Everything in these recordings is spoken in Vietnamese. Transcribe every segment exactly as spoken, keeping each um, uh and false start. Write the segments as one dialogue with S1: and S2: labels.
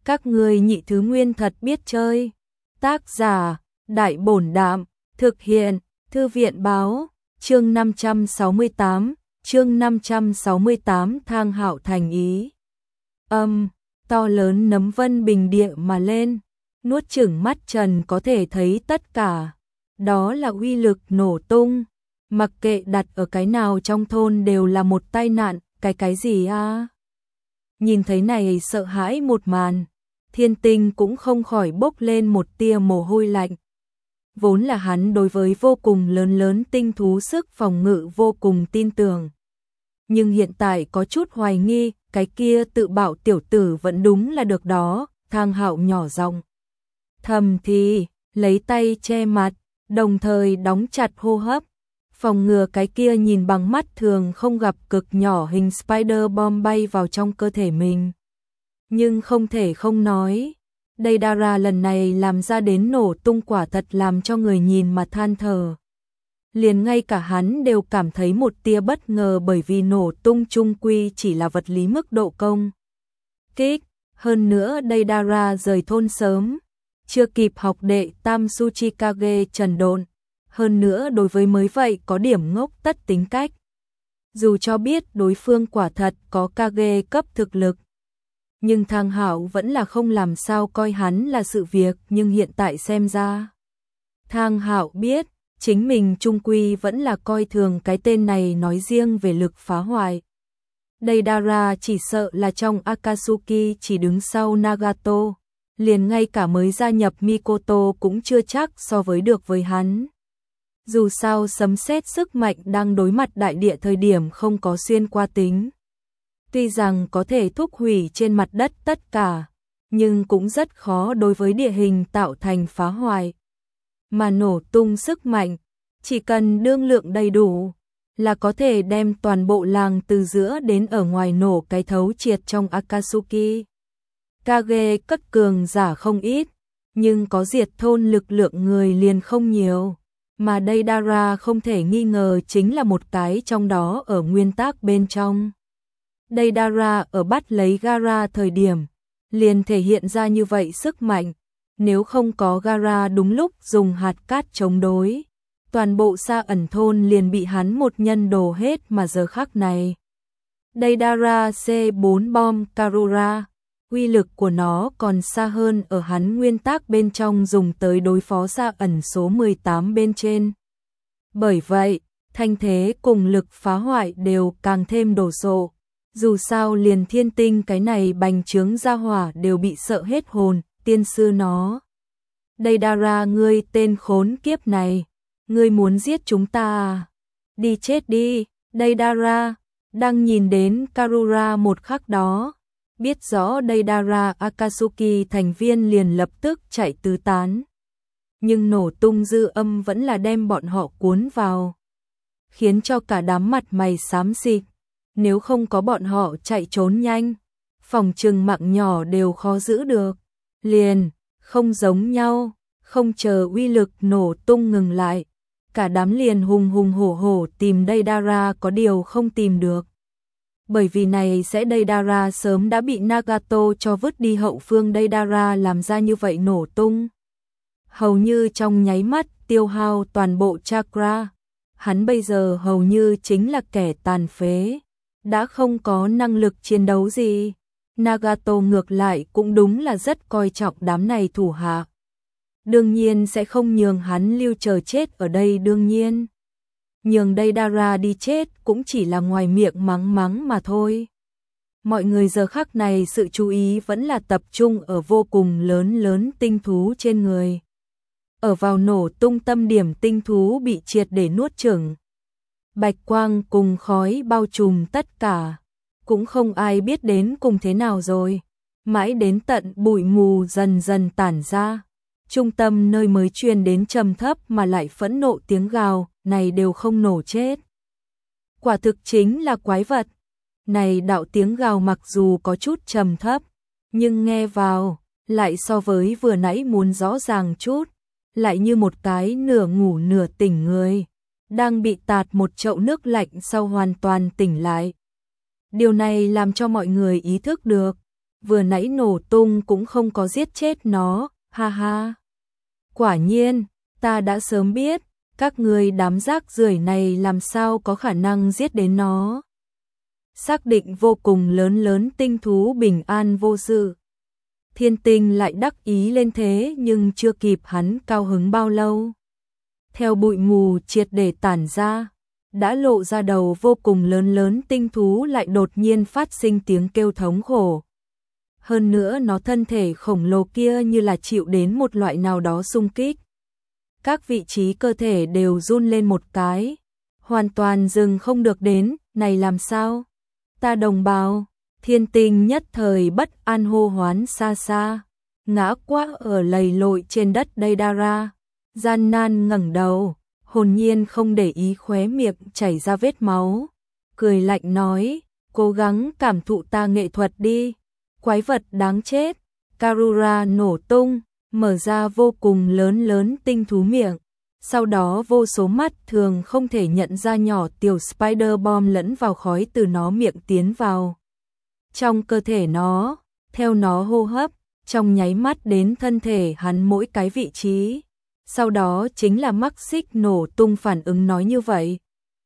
S1: Các ngươi nhị thứ nguyên thật biết chơi. Tác giả, Đại Bổn Đạm, thực hiện, Thư viện Báo, chương năm trăm sáu mươi tám, chương năm trăm sáu mươi tám Thang Hạo thành ý. Âm, to lớn nấm vân bình địa mà lên, nuốt chửng mắt Trần có thể thấy tất cả. Đó là uy lực nổ tung, mặc kệ đặt ở cái nào trong thôn đều là một tai nạn, cái cái gì a? Nhìn thấy này sợ hãi một màn, Thiên Tinh cũng không khỏi bốc lên một tia mồ hôi lạnh. Vốn là hắn đối với vô cùng lớn lớn tinh thú sức phòng ngự vô cùng tin tưởng. Nhưng hiện tại có chút hoài nghi, cái kia tự bảo tiểu tử vẫn đúng là được đó, Thang Hạo nhỏ giọng thầm thì, lấy tay che mặt, đồng thời đóng chặt hô hấp, phòng ngừa cái kia nhìn bằng mắt thường không gặp cực nhỏ hình spider bomb bay vào trong cơ thể mình. Nhưng không thể không nói, Deidara lần này làm ra đến nổ tung quả thật làm cho người nhìn mà than thở. Liền ngay cả hắn đều cảm thấy một tia bất ngờ bởi vì nổ tung chung quy chỉ là vật lý mức độ công kích. Hơn nữa Deidara rời thôn sớm, chưa kịp học đệ Tam Tsuchikage trần độn. Hơn nữa đối với mới vậy có điểm ngốc tất tính cách. Dù cho biết đối phương quả thật có Kage cấp thực lực, nhưng Thang Hạo vẫn là không làm sao coi hắn là sự việc, nhưng hiện tại xem ra. Thang Hạo biết, chính mình trung quy vẫn là coi thường cái tên này nói riêng về lực phá hoại. Deidara chỉ sợ là trong Akatsuki chỉ đứng sau Nagato, liền ngay cả mới gia nhập Mikoto cũng chưa chắc so với được với hắn. Dù sao sấm sét sức mạnh đang đối mặt đại địa thời điểm không có xuyên qua tính. Tuy rằng có thể thúc hủy trên mặt đất tất cả, nhưng cũng rất khó đối với địa hình tạo thành phá hoại. Mà nổ tung sức mạnh, chỉ cần đương lượng đầy đủ, là có thể đem toàn bộ làng từ giữa đến ở ngoài nổ cái thấu triệt trong Akatsuki. Kage cất cường giả không ít, nhưng có diệt thôn lực lượng người liền không nhiều. Mà Deidara không thể nghi ngờ chính là một cái trong đó ở nguyên tắc bên trong. Deidara ở bắt lấy Gaara thời điểm, liền thể hiện ra như vậy sức mạnh. Nếu không có Gaara đúng lúc dùng hạt cát chống đối, toàn bộ Sa ẩn thôn liền bị hắn một nhân đổ hết mà giờ khắc này. Deidara C bốn bom Karura, uy lực của nó còn xa hơn ở hắn nguyên tắc bên trong dùng tới đối phó Sa ẩn số mười tám bên trên. Bởi vậy, thanh thế cùng lực phá hoại đều càng thêm đồ sộ. Dù sao liền Thiên Tinh cái này bành trướng ra hỏa đều bị sợ hết hồn, tiên sư nó. Deidara ngươi tên khốn kiếp này, ngươi muốn giết chúng ta à? Đi chết đi, Deidara, đang nhìn đến Karura một khắc đó. Biết rõ Deidara Akatsuki thành viên liền lập tức chạy tứ tán. Nhưng nổ tung dư âm vẫn là đem bọn họ cuốn vào, khiến cho cả đám mặt mày xám xịt. Nếu không có bọn họ chạy trốn nhanh, phòng trừng mạng nhỏ đều khó giữ được. Liền, không giống nhau, không chờ uy lực nổ tung ngừng lại. Cả đám liền hùng hùng hổ hổ tìm Deidara có điều không tìm được. Bởi vì này sẽ Deidara sớm đã bị Nagato cho vứt đi hậu phương. Deidara làm ra như vậy nổ tung, hầu như trong nháy mắt tiêu hao toàn bộ chakra. Hắn bây giờ hầu như chính là kẻ tàn phế, đã không có năng lực chiến đấu gì. Nagato ngược lại cũng đúng là rất coi trọng đám này thủ hạ. Đương nhiên sẽ không nhường hắn lưu chờ chết ở đây, đương nhiên. Nhường Deidara đi chết cũng chỉ là ngoài miệng mắng mắng mà thôi. Mọi người giờ khắc này sự chú ý vẫn là tập trung ở vô cùng lớn lớn tinh thú trên người. Ở vào nổ tung tâm điểm tinh thú bị triệt để nuốt chửng. Bạch quang cùng khói bao trùm tất cả, cũng không ai biết đến cùng thế nào rồi. Mãi đến tận bụi mù dần dần tản ra, trung tâm nơi mới truyền đến trầm thấp mà lại phẫn nộ tiếng gào, này đều không nổ chết. Quả thực chính là quái vật. Này đạo tiếng gào mặc dù có chút trầm thấp, nhưng nghe vào, lại so với vừa nãy muốn rõ ràng chút, lại như một cái nửa ngủ nửa tỉnh người, đang bị tạt một chậu nước lạnh sau hoàn toàn tỉnh lại. Điều này làm cho mọi người ý thức được, vừa nãy nổ tung cũng không có giết chết nó, ha ha. Quả nhiên, ta đã sớm biết, các ngươi đám rác rưởi này làm sao có khả năng giết đến nó. Xác định vô cùng lớn lớn tinh thú bình an vô sự. Thiên Tinh lại đắc ý lên thế nhưng chưa kịp hắn cao hứng bao lâu. Theo bụi mù triệt để tản ra, đã lộ ra đầu vô cùng lớn lớn tinh thú lại đột nhiên phát sinh tiếng kêu thống khổ. Hơn nữa nó thân thể khổng lồ kia như là chịu đến một loại nào đó xung kích. Các vị trí cơ thể đều run lên một cái, hoàn toàn dừng không được đến, này làm sao? Ta đồng bào, Thiên Tinh nhất thời bất an hô hoán xa xa, ngã quác ở lầy lội trên đất Deidara, gian nan ngẩng đầu, hồn nhiên không để ý khóe miệng chảy ra vết máu, cười lạnh nói, cố gắng cảm thụ ta nghệ thuật đi, quái vật đáng chết. Karura nổ tung, mở ra vô cùng lớn lớn tinh thú miệng, sau đó vô số mắt thường không thể nhận ra nhỏ tiểu spider bomb lẫn vào khói từ nó miệng tiến vào trong cơ thể nó, theo nó hô hấp, trong nháy mắt đến thân thể hắn mỗi cái vị trí. Sau đó chính là mắc xích nổ tung phản ứng nói như vậy.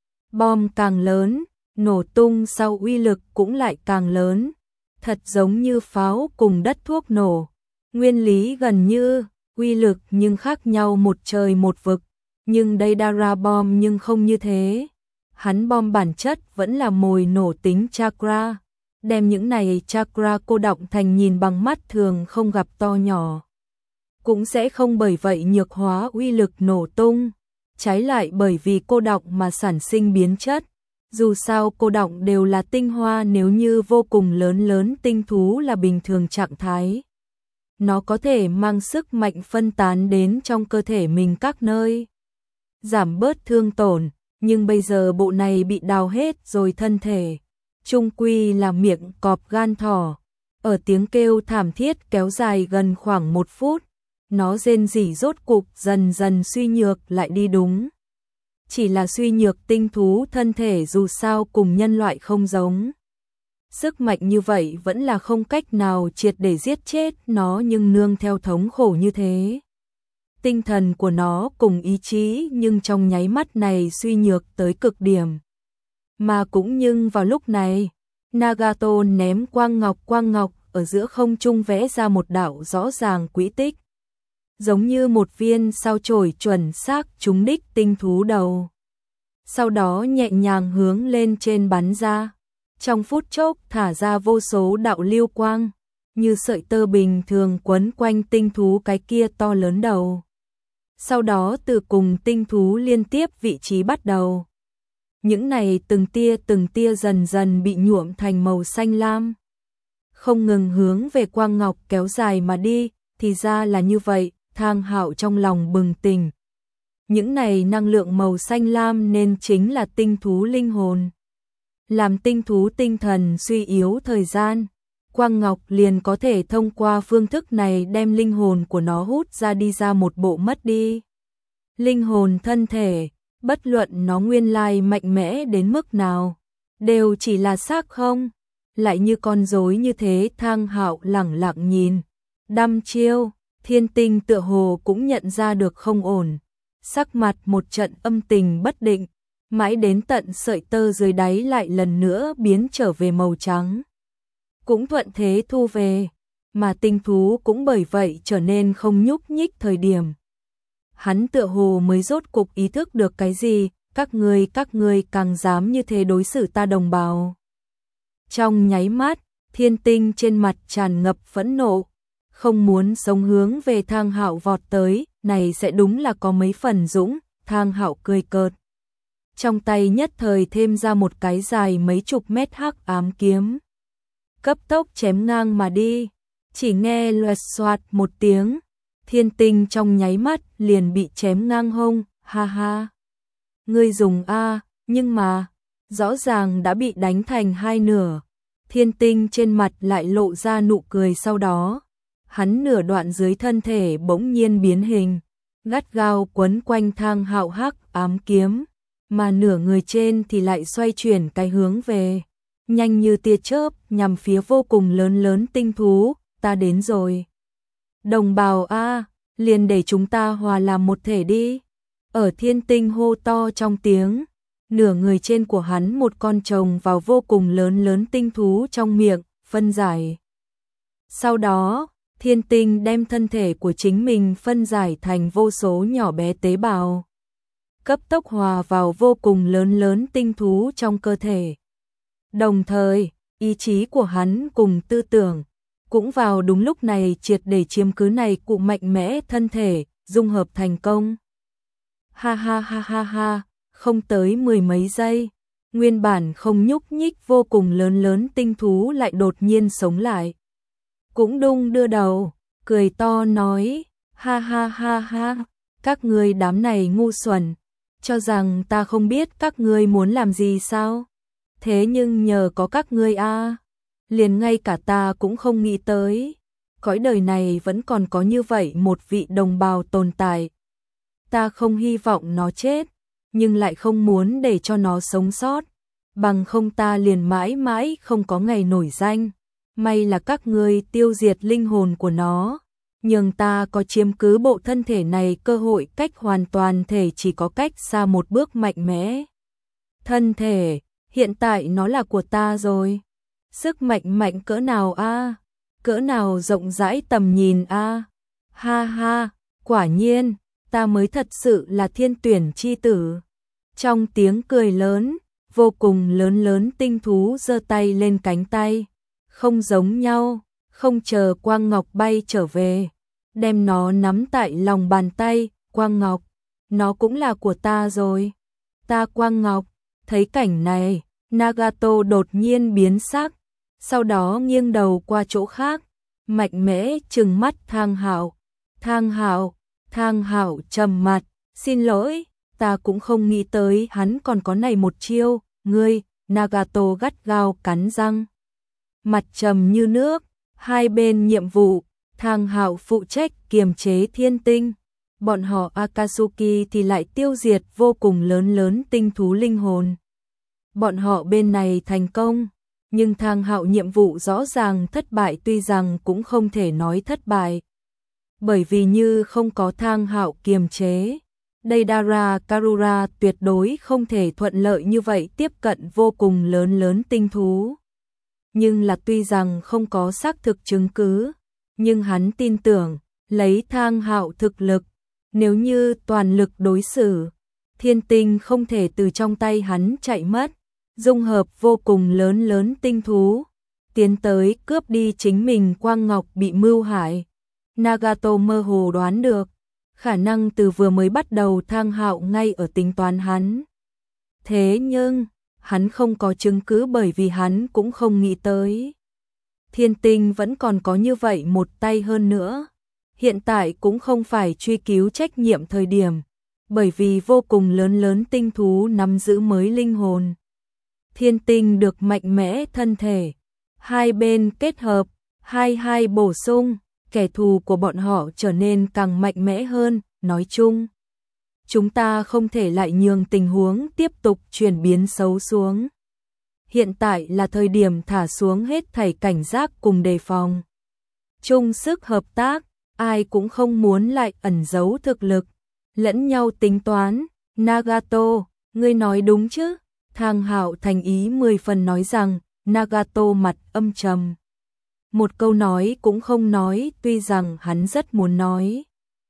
S1: Bom càng lớn, nổ tung sau uy lực cũng lại càng lớn, thật giống như pháo cùng đất thuốc nổ. Nguyên lý gần như, uy lực nhưng khác nhau một trời một vực, nhưng Deidara bom nhưng không như thế. Hắn bom bản chất vẫn là mồi nổ tính chakra, đem những này chakra cô đọng thành nhìn bằng mắt thường không gặp to nhỏ. Cũng sẽ không bởi vậy nhược hóa uy lực nổ tung, trái lại bởi vì cô đọng mà sản sinh biến chất. Dù sao cô đọng đều là tinh hoa, nếu như vô cùng lớn lớn tinh thú là bình thường trạng thái, nó có thể mang sức mạnh phân tán đến trong cơ thể mình các nơi, giảm bớt thương tổn, nhưng bây giờ bộ này bị đào hết rồi thân thể, chung quy là miệng cọp gan thỏ. Ở tiếng kêu thảm thiết kéo dài gần khoảng một phút, nó rên rỉ rốt cục dần dần suy nhược lại đi đúng. Chỉ là suy nhược tinh thú thân thể dù sao cùng nhân loại không giống. Sức mạnh như vậy vẫn là không cách nào triệt để giết chết nó, nhưng nương theo thống khổ như thế. Tinh thần của nó cùng ý chí nhưng trong nháy mắt này suy nhược tới cực điểm. Mà cũng nhưng vào lúc này, Nagato ném quang ngọc quang ngọc ở giữa không trung vẽ ra một đạo rõ ràng quỹ tích. Giống như một viên sao chổi chuẩn xác trúng đích tinh thú đầu. Sau đó nhẹ nhàng hướng lên trên bắn ra. Trong phút chốc thả ra vô số đạo lưu quang, như sợi tơ bình thường quấn quanh tinh thú cái kia to lớn đầu. Sau đó từ cùng tinh thú liên tiếp vị trí bắt đầu. Những này từng tia từng tia dần dần bị nhuộm thành màu xanh lam. Không ngừng hướng về quang ngọc kéo dài mà đi, thì ra là như vậy, Thang Hạo trong lòng bừng tỉnh. Những này năng lượng màu xanh lam nên chính là tinh thú linh hồn. Làm tinh thú tinh thần suy yếu thời gian, quang ngọc liền có thể thông qua phương thức này đem linh hồn của nó hút ra đi ra một bộ mất đi. Linh hồn thân thể, bất luận nó nguyên lai mạnh mẽ đến mức nào, đều chỉ là xác không, lại như con rối như thế. Thang Hạo lẳng lặng nhìn, đăm chiêu, Thiên Tinh tựa hồ cũng nhận ra được không ổn, sắc mặt một trận âm tình bất định, mãi đến tận sợi tơ dưới đáy lại lần nữa biến trở về màu trắng. Cũng thuận thế thu về, mà tinh thú cũng bởi vậy trở nên không nhúc nhích thời điểm. Hắn tựa hồ mới rốt cục ý thức được cái gì, các ngươi các ngươi càng dám như thế đối xử ta đồng bào. Trong nháy mắt, Thiên Tinh trên mặt tràn ngập phẫn nộ, không muốn sống hướng về Thang Hạo vọt tới, này sẽ đúng là có mấy phần dũng. Thang Hạo cười cợt, trong tay nhất thời thêm ra một cái dài mấy chục mét hắc ám kiếm, cấp tốc chém ngang mà đi. Chỉ nghe loẹt xoạt một tiếng, Thiên Tinh trong nháy mắt liền bị chém ngang hông. Ha ha, ngươi dùng a, nhưng mà rõ ràng đã bị đánh thành hai nửa. Thiên Tinh trên mặt lại lộ ra nụ cười, sau đó hắn nửa đoạn dưới thân thể bỗng nhiên biến hình, gắt gao quấn quanh Thang Hạo hắc ám kiếm, mà nửa người trên thì lại xoay chuyển cái hướng về nhanh như tia chớp nhằm phía vô cùng lớn lớn tinh thú, ta đến rồi. Đồng bào a, liền để chúng ta hòa làm một thể đi. Ở thiên tinh hô to trong tiếng, nửa người trên của hắn một con trồng vào vô cùng lớn lớn tinh thú trong miệng, phân giải. Sau đó, thiên tinh đem thân thể của chính mình phân giải thành vô số nhỏ bé tế bào, cấp tốc hòa vào vô cùng lớn lớn tinh thú trong cơ thể. Đồng thời, ý chí của hắn cùng tư tưởng, cũng vào đúng lúc này triệt để chiếm cứ này cụ mạnh mẽ thân thể, dung hợp thành công. Ha ha ha ha ha, không tới mười mấy giây, nguyên bản không nhúc nhích vô cùng lớn lớn tinh thú lại đột nhiên sống lại. Cũng đung đưa đầu, cười to nói, ha ha ha ha, các ngươi đám này ngu xuẩn, cho rằng ta không biết các ngươi muốn làm gì sao? Thế nhưng nhờ có các ngươi a, liền ngay cả ta cũng không nghĩ tới, cõi đời này vẫn còn có như vậy một vị đồng bào tồn tại. Ta không hy vọng nó chết, nhưng lại không muốn để cho nó sống sót, bằng không ta liền mãi mãi không có ngày nổi danh. May là các ngươi tiêu diệt linh hồn của nó, nhưng ta có chiếm cứ bộ thân thể này cơ hội cách hoàn toàn thể chỉ có cách xa một bước mạnh mẽ. Thân thể, hiện tại nó là của ta rồi. Sức mạnh mạnh cỡ nào a? Cỡ nào rộng rãi tầm nhìn a? Ha ha, quả nhiên, ta mới thật sự là thiên tuyển chi tử. Trong tiếng cười lớn, vô cùng lớn lớn tinh thú giơ tay lên cánh tay. Không giống nhau, không chờ quang ngọc bay trở về, đem nó nắm tại lòng bàn tay, quang ngọc, nó cũng là của ta rồi. Ta quang ngọc, thấy cảnh này, Nagato đột nhiên biến sắc, sau đó nghiêng đầu qua chỗ khác, mạnh mẽ trừng mắt Thang Hạo. Thang Hạo, Thang Hạo trầm mặt, xin lỗi, ta cũng không nghĩ tới hắn còn có này một chiêu, ngươi, Nagato gắt gao cắn răng. Mặt trầm như nước, hai bên nhiệm vụ, Thang Hạo phụ trách kiềm chế thiên tinh, bọn họ Akatsuki thì lại tiêu diệt vô cùng lớn lớn tinh thú linh hồn. Bọn họ bên này thành công, nhưng Thang Hạo nhiệm vụ rõ ràng thất bại, tuy rằng cũng không thể nói thất bại. Bởi vì như không có Thang Hạo kiềm chế, Deidara Karura tuyệt đối không thể thuận lợi như vậy tiếp cận vô cùng lớn lớn tinh thú. Nhưng là tuy rằng không có xác thực chứng cứ, nhưng hắn tin tưởng, lấy Thang Hạo thực lực, nếu như toàn lực đối xử, thiên tinh không thể từ trong tay hắn chạy mất, dung hợp vô cùng lớn lớn tinh thú, tiến tới cướp đi chính mình quang ngọc bị mưu hại. Nagato mơ hồ đoán được, khả năng từ vừa mới bắt đầu Thang Hạo ngay ở tính toán hắn. Thế nhưng, hắn không có chứng cứ bởi vì hắn cũng không nghĩ tới. Thiên tinh vẫn còn có như vậy một tay hơn nữa. Hiện tại cũng không phải truy cứu trách nhiệm thời điểm, bởi vì vô cùng lớn lớn tinh thú nắm giữ mới linh hồn. Thiên tinh được mạnh mẽ thân thể, hai bên kết hợp, hai hai bổ sung, kẻ thù của bọn họ trở nên càng mạnh mẽ hơn, nói chung. Chúng ta không thể lại nhường tình huống tiếp tục chuyển biến xấu xuống. Hiện tại là thời điểm thả xuống hết thảy cảnh giác cùng đề phòng. Chung sức hợp tác, ai cũng không muốn lại ẩn giấu thực lực, lẫn nhau tính toán. Nagato, ngươi nói đúng chứ? Thang Hạo thành ý mười phần nói rằng. Nagato mặt âm trầm, một câu nói cũng không nói, tuy rằng hắn rất muốn nói.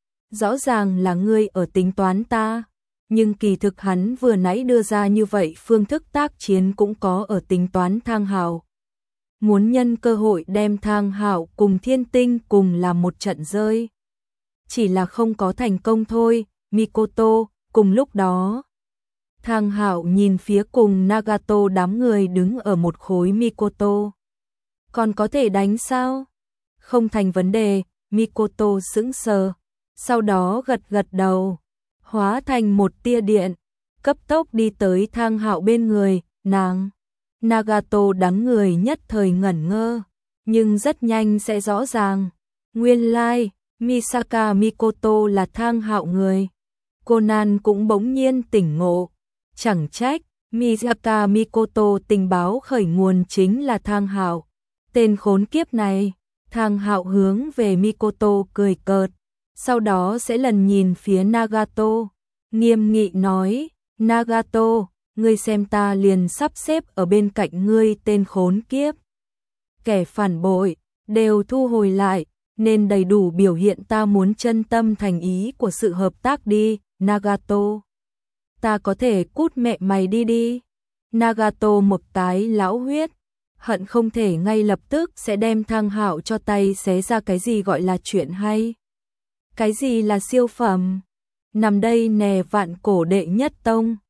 S1: Rõ ràng là ngươi ở tính toán ta, nhưng kỳ thực hắn vừa nãy đưa ra như vậy phương thức tác chiến cũng có ở tính toán Thang Hạo. Muốn nhân cơ hội đem Thang Hạo cùng thiên tinh cùng làm một trận rơi. Chỉ là không có thành công thôi. Mikoto, cùng lúc đó, Thang Hạo nhìn phía cùng Nagato, đám người đứng ở một khối. Mikoto, còn có thể đánh sao? Không thành vấn đề. Mikoto sững sờ, sau đó gật gật đầu, hóa thành một tia điện, cấp tốc đi tới Thang Hạo bên người. Nàng, Nagato đám người nhất thời ngẩn ngơ, nhưng rất nhanh sẽ rõ ràng. Nguyên lai, like, Misaka Mikoto là Thang Hạo người. Conan cũng bỗng nhiên tỉnh ngộ, chẳng trách Mizaka Mikoto tình báo khởi nguồn chính là Thang Hạo. Tên khốn kiếp này, Thang Hạo hướng về Mikoto cười cợt, sau đó sẽ lần nhìn phía Nagato, nghiêm nghị nói, Nagato, ngươi xem ta liền sắp xếp ở bên cạnh ngươi tên khốn kiếp. Kẻ phản bội, đều thu hồi lại, nên đầy đủ biểu hiện ta muốn chân tâm thành ý của sự hợp tác đi, Nagato. Ta có thể cút mẹ mày đi đi. Nagato một cái lão huyết, hận không thể ngay lập tức sẽ đem Thang Hạo cho tay xé ra cái gì gọi là chuyện hay. Cái gì là siêu phẩm? Nằm đây nè vạn cổ đệ nhất tông.